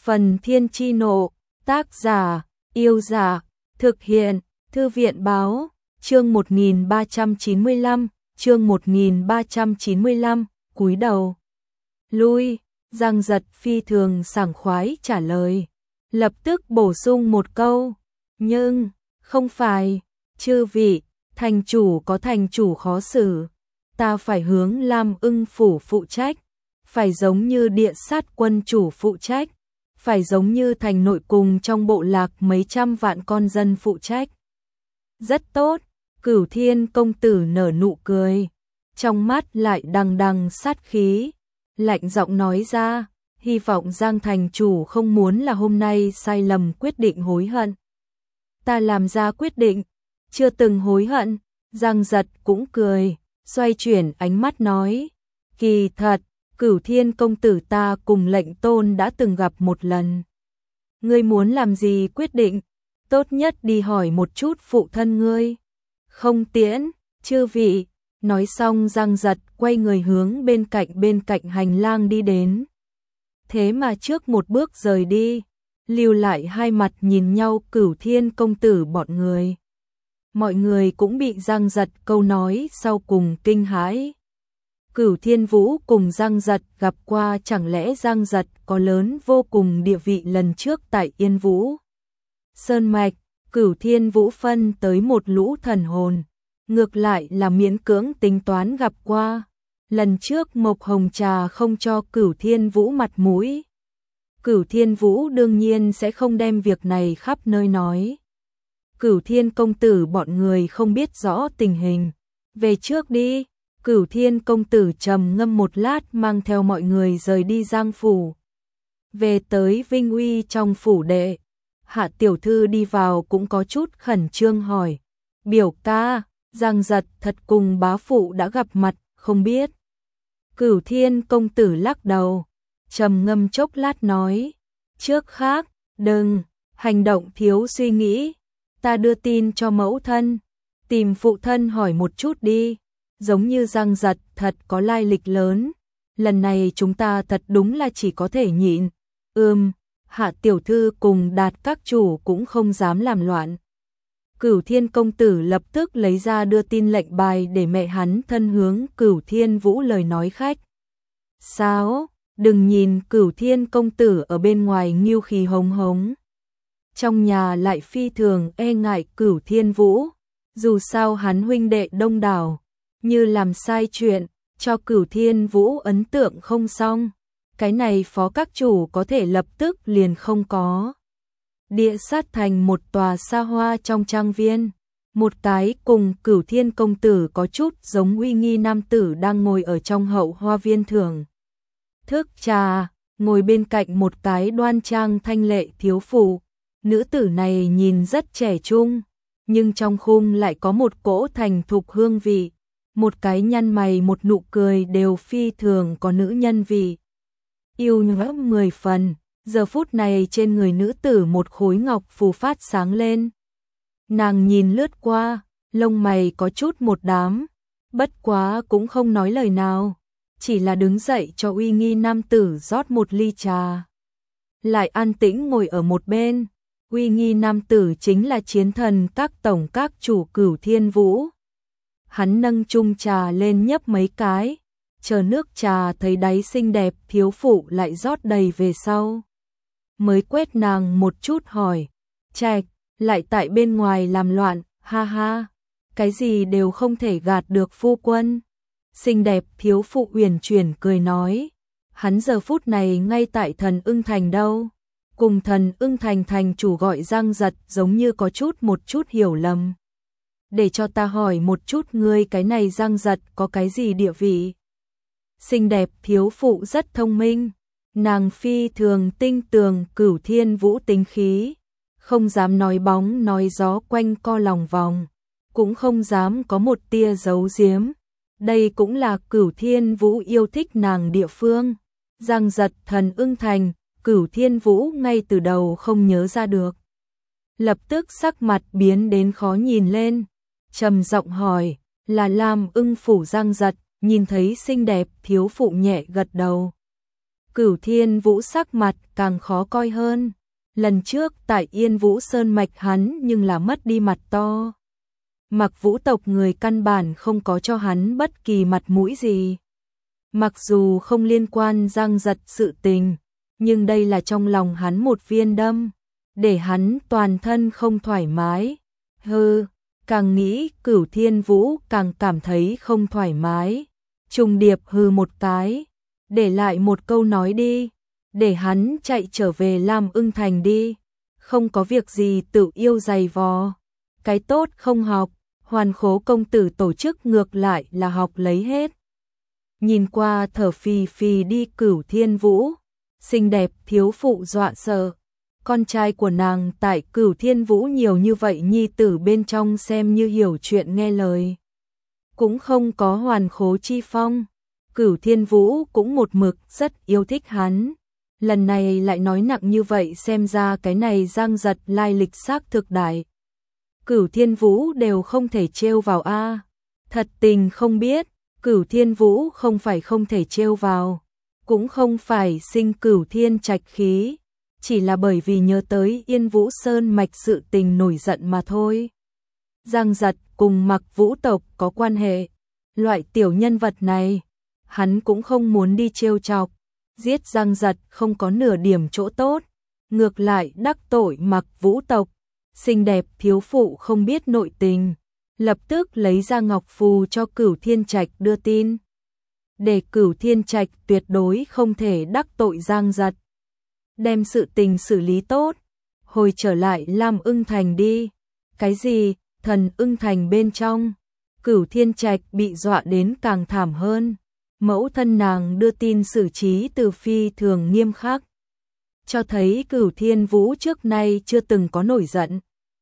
Phần Thiên Chi Nộ, tác giả, Yêu Giả, thực hiện, Thư viện Báo, chương 1395, chương 1395, cúi đầu. Lui, Giang Giật phi thường sảng khoái trả lời, lập tức bổ sung một câu, nhưng, không phải, chư vị, thành chủ có thành chủ khó xử, ta phải hướng Lam Ưng phủ phụ trách, phải giống như Địa Sát quân chủ phụ trách, phải giống như thành nội cùng trong bộ lạc mấy trăm vạn con dân phụ trách. Rất tốt, Cửu Thiên công tử nở nụ cười, trong mắt lại đằng đằng sát khí, lạnh giọng nói ra, hy vọng Giang thành chủ không muốn là hôm nay sai lầm quyết định hối hận. Ta làm ra quyết định, chưa từng hối hận. Giang Giật cũng cười, xoay chuyển ánh mắt nói, kỳ thật, Cửu Thiên công tử ta cùng lệnh tôn đã từng gặp một lần. Ngươi muốn làm gì quyết định, tốt nhất đi hỏi một chút phụ thân ngươi. Không tiễn, chư vị. Nói xong Giang Giật quay người hướng bên cạnh hành lang đi đến. Thế mà trước một bước rời đi, lưu lại hai mặt nhìn nhau Cửu Thiên công tử bọn người. Mọi người cũng bị Giang Giật câu nói sau cùng kinh hãi. Cửu Thiên Vũ cùng Giang Giật gặp qua, chẳng lẽ Giang Giật có lớn vô cùng địa vị lần trước tại Yên Vũ Sơn Mạch, Cửu Thiên Vũ phân tới một lũ thần hồn, ngược lại là miễn cưỡng tính toán gặp qua. Lần trước Mộc Hồng Trà không cho Cửu Thiên Vũ mặt mũi, Cửu Thiên Vũ đương nhiên sẽ không đem việc này khắp nơi nói. Cửu Thiên công tử bọn người không biết rõ tình hình, về trước đi. Cửu Thiên công tử trầm ngâm một lát mang theo mọi người rời đi Giang phủ. Về tới Vinh Uy trong phủ đệ, Hạ tiểu thư đi vào cũng có chút khẩn trương hỏi, biểu ca, Giang Giật thật cùng bá phụ đã gặp mặt, không biết. Cửu Thiên công tử lắc đầu, trầm ngâm chốc lát nói, trước khác, đừng, hành động thiếu suy nghĩ, ta đưa tin cho mẫu thân, tìm phụ thân hỏi một chút đi. Giống như Giang Giật thật có lai lịch lớn, lần này chúng ta thật đúng là chỉ có thể nhịn. Hạ tiểu thư cùng Đạt các chủ cũng không dám làm loạn. Cửu Thiên công tử lập tức lấy ra đưa tin lệnh bài để mẹ hắn thân hướng Cửu Thiên Vũ lời nói khách. Sao, đừng nhìn Cửu Thiên công tử ở bên ngoài nghiêu khí hống hống, trong nhà lại phi thường e ngại Cửu Thiên Vũ, dù sao hắn huynh đệ đông đảo. Như làm sai chuyện, cho Cửu Thiên Vũ ấn tượng không xong, cái này phó các chủ có thể lập tức liền không có. Địa Sát thành một tòa xa hoa trong trang viên, một cái cùng Cửu Thiên công tử có chút giống uy nghi nam tử đang ngồi ở trong hậu hoa viên thưởng thức trà, ngồi bên cạnh một cái đoan trang thanh lệ thiếu phụ. Nữ tử này nhìn rất trẻ trung, nhưng trong khung lại có một cỗ thành thục hương vị. Một cái nhăn mày một nụ cười đều phi thường có nữ nhân vị. Yêu nhã 10 phần, giờ phút này trên người nữ tử một khối ngọc phù phát sáng lên. Nàng nhìn lướt qua, lông mày có chút một đám, bất quá cũng không nói lời nào, chỉ là đứng dậy cho uy nghi nam tử rót một ly trà. Lại an tĩnh ngồi ở một bên, uy nghi nam tử chính là chiến thần các tổng các chủ Cửu Thiên Vũ. Hắn nâng chung trà lên nhấp mấy cái, chờ nước trà thấy đáy xinh đẹp thiếu phụ lại rót đầy về sau. Mới quét nàng một chút hỏi, Trạch, lại tại bên ngoài làm loạn, ha ha, cái gì đều không thể gạt được phu quân. Xinh đẹp thiếu phụ uyển chuyển cười nói, hắn giờ phút này ngay tại Thần Ưng Thành đâu. Cùng Thần Ưng Thành thành chủ gọi Giang Giật giống như có một chút hiểu lầm. Để cho ta hỏi một chút ngươi, cái này Giang Giật có cái gì địa vị? Xinh đẹp thiếu phụ rất thông minh, nàng phi thường tinh tường Cửu Thiên Vũ tính khí, không dám nói bóng nói gió quanh co lòng vòng, cũng không dám có một tia giấu giếm. Đây cũng là Cửu Thiên Vũ yêu thích nàng địa phương. Giang Giật Thần Ưng Thành, Cửu Thiên Vũ ngay từ đầu không nhớ ra được. Lập tức sắc mặt biến đến khó nhìn lên, trầm giọng hỏi, là Lam Ưng phủ Giang Giật. Nhìn thấy xinh đẹp thiếu phụ nhẹ gật đầu. Cửu Thiên Vũ sắc mặt càng khó coi hơn. Lần trước tại Yên Vũ Sơn Mạch hắn nhưng là mất đi mặt to. Mặc Vũ tộc người căn bản không có cho hắn bất kỳ mặt mũi gì. Mặc dù không liên quan Giang Giật sự tình, nhưng đây là trong lòng hắn một viên đâm, để hắn toàn thân không thoải mái. Càng nghĩ Cửu Thiên Vũ càng cảm thấy không thoải mái. Trùng điệp hừ một cái, để lại một câu nói đi, để hắn chạy trở về Lam Ưng Thành đi, không có việc gì tự yêu giày vò. Cái tốt không học, Hoàn Khố công tử tổ chức ngược lại là học lấy hết. Nhìn qua thở phì phì đi Cửu Thiên Vũ, xinh đẹp thiếu phụ dọa sợ. Con trai của nàng tại Cửu Thiên Vũ nhiều như vậy nhi tử bên trong xem như hiểu chuyện nghe lời. Cũng không có Hoàn Khố chi phong. Cửu Thiên Vũ cũng một mực rất yêu thích hắn. Lần này lại nói nặng như vậy xem ra cái này Giang Giật lai lịch xác thực đại. Cửu Thiên Vũ đều không thể trêu vào a. Thật tình không biết, Cửu Thiên Vũ không phải không thể trêu vào, cũng không phải sinh Cửu Thiên Trạch khí, chỉ là bởi vì nhớ tới Yên Vũ Sơn mạch sự tình nổi giận mà thôi. Giang Giật cùng Mặc Vũ tộc có quan hệ, loại tiểu nhân vật này, hắn cũng không muốn đi trêu chọc, giết Giang Giật không có nửa điểm chỗ tốt, ngược lại đắc tội Mặc Vũ tộc. Xinh đẹp thiếu phụ không biết nội tình, lập tức lấy ra ngọc phù cho Cửu Thiên Trạch đưa tin, để Cửu Thiên Trạch tuyệt đối không thể đắc tội Giang Giật, đem sự tình xử lý tốt, hồi trở lại Lam Ưng Thành đi. Cái gì? Thần Ưng Thành bên trong, Cửu Thiên Trạch bị dọa đến càng thảm hơn. Mẫu thân nàng đưa tin xử trí từ phi thường nghiêm khắc, cho thấy Cửu Thiên Vũ trước nay chưa từng có nổi giận,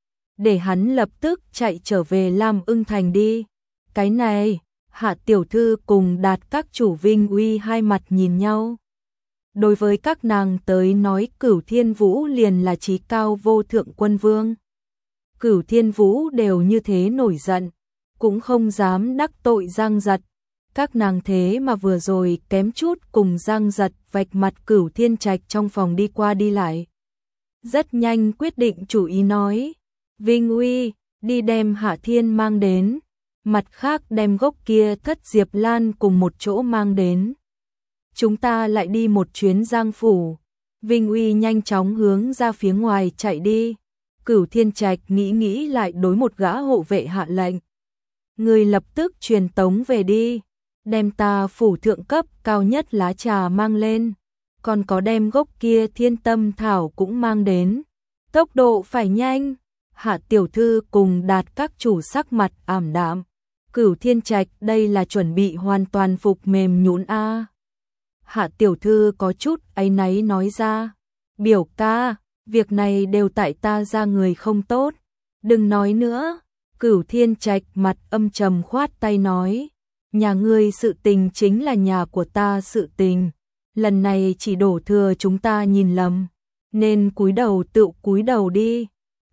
để hắn lập tức chạy trở về Lam Ưng Thành đi. Cái này, Hạ tiểu thư cùng Đạt các chủ Vinh Uy hai mặt nhìn nhau. Đối với các nàng tới nói Cửu Thiên Vũ liền là chí cao vô thượng quân vương. Cửu Thiên Vũ đều như thế nổi giận, cũng không dám đắc tội Giang Giật. Các nàng thế mà vừa rồi kém chút cùng Giang Giật vạch mặt Cửu Thiên Trạch trong phòng đi qua đi lại. Rất nhanh quyết định chủ ý nói, Vinh Uy, đi đem Hạ Thiên mang đến, mặt khác đem gốc kia Thất Diệp Lan cùng một chỗ mang đến. Chúng ta lại đi một chuyến Giang phủ. Vinh Uy nhanh chóng hướng ra phía ngoài chạy đi. Cửu Thiên Trạch nghĩ lại đối một gã hộ vệ hạ lệnh. Người lập tức truyền tống về đi, đem ta phủ thượng cấp cao nhất lá trà mang lên, còn có đem gốc kia Thiên Tâm thảo cũng mang đến. Tốc độ phải nhanh. Hạ tiểu thư cùng Đạt các chủ sắc mặt ảm đạm. Cửu Thiên Trạch đây là chuẩn bị hoàn toàn phục mềm nhũn a. Hạ tiểu thư có chút áy náy nói ra, biểu ca, việc này đều tại ta ra người không tốt, đừng nói nữa. Cửu Thiên Trạch mặt âm trầm khoát tay nói, nhà ngươi sự tình chính là nhà của ta sự tình, lần này chỉ đổ thừa chúng ta nhìn lầm, nên cúi đầu tự cúi đầu đi.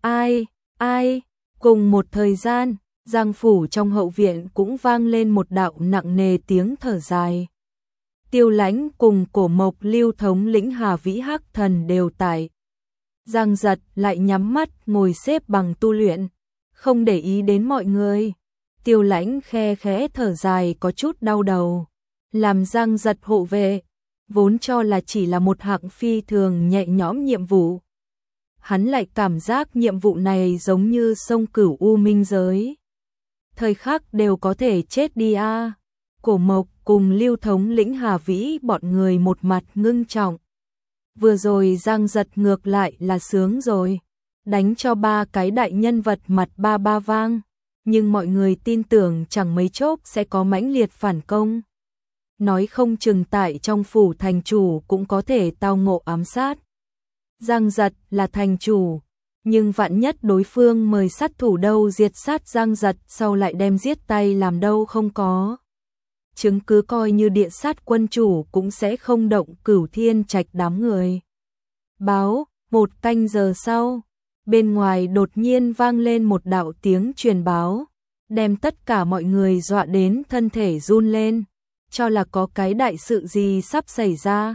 Ai, cùng một thời gian, Giang phủ trong hậu viện cũng vang lên một đạo nặng nề tiếng thở dài. Tiêu Lãnh cùng Cổ Mộc Lưu thống lĩnh Hà Vĩ Hắc Thần đều tại. Giang Giật lại nhắm mắt ngồi xếp bằng tu luyện, không để ý đến mọi người. Tiêu Lãnh khe khẽ thở dài có chút đau đầu. Làm Giang Giật hộ vệ, vốn cho là chỉ là một hạng phi thường nhẹ nhõm nhiệm vụ. Hắn lại cảm giác nhiệm vụ này giống như sông Cửu U Minh giới. Thời khắc đều có thể chết đi a. Cổ Mộc cùng Lưu thống lĩnh Hà Vĩ bọn người một mặt ngưng trọng. Vừa rồi Giang Giật ngược lại là sướng rồi, đánh cho ba cái đại nhân vật mặt ba vang, nhưng mọi người tin tưởng chẳng mấy chốc sẽ có mãnh liệt phản công. Nói không chừng tại trong phủ thành chủ cũng có thể tao ngộ ám sát. Giang Giật là thành chủ, nhưng vạn nhất đối phương mời sát thủ đâu diệt sát Giang Giật sau lại đem giết tay làm đâu không có. Chứng cứ coi như địa sát quân chủ cũng sẽ không động Cửu Thiên Trạch đám người. Báo, 1 canh giờ sau, bên ngoài đột nhiên vang lên một đạo tiếng truyền báo, đem tất cả mọi người dọa đến thân thể run lên, cho là có cái đại sự gì sắp xảy ra.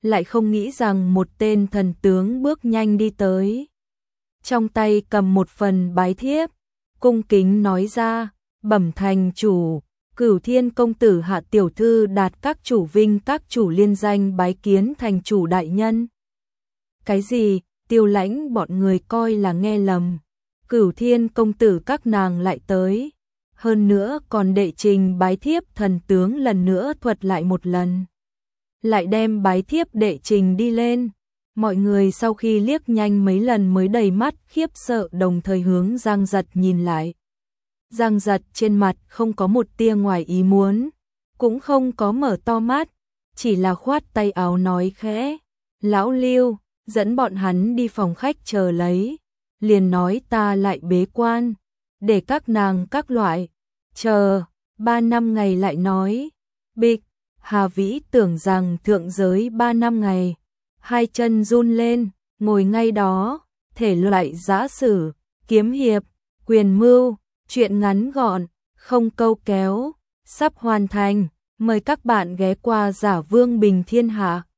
lại không nghĩ rằng một tên thần tướng bước nhanh đi tới. Trong tay cầm một phần bái thiếp, cung kính nói ra, bẩm thành chủ, Cửu Thiên công tử hạ tiểu thư đạt các chủ vinh các chủ liên danh bái kiến thành chủ đại nhân. Cái gì? Tiêu Lãnh bọn người coi là nghe lầm. Cửu Thiên công tử các nàng lại tới. Hơn nữa còn đệ trình bái thiếp thần tướng lần nữa thuật lại một lần. Lại đem bái thiếp đệ trình đi lên. Mọi người sau khi liếc nhanh mấy lần mới đầy mắt khiếp sợ, đồng thời hướng Giang Giật nhìn lại. Giang Giật trên mặt không có một tia ngoài ý muốn, cũng không có mở to mắt, chỉ là khoát tay áo nói khẽ, lão Lưu, dẫn bọn hắn đi phòng khách chờ lấy, liền nói ta lại bế quan, để các nàng các loại, chờ, 3 năm ngày lại nói, bịch, Hà Vĩ tưởng rằng thượng giới 3 năm ngày, hai chân run lên, ngồi ngay đó, thể loại giã sử, kiếm hiệp, quyền mưu, chuyện ngắn gọn, không câu kéo, sắp hoàn thành, mời các bạn ghé qua Giả Vương Bình Thiên Hạ.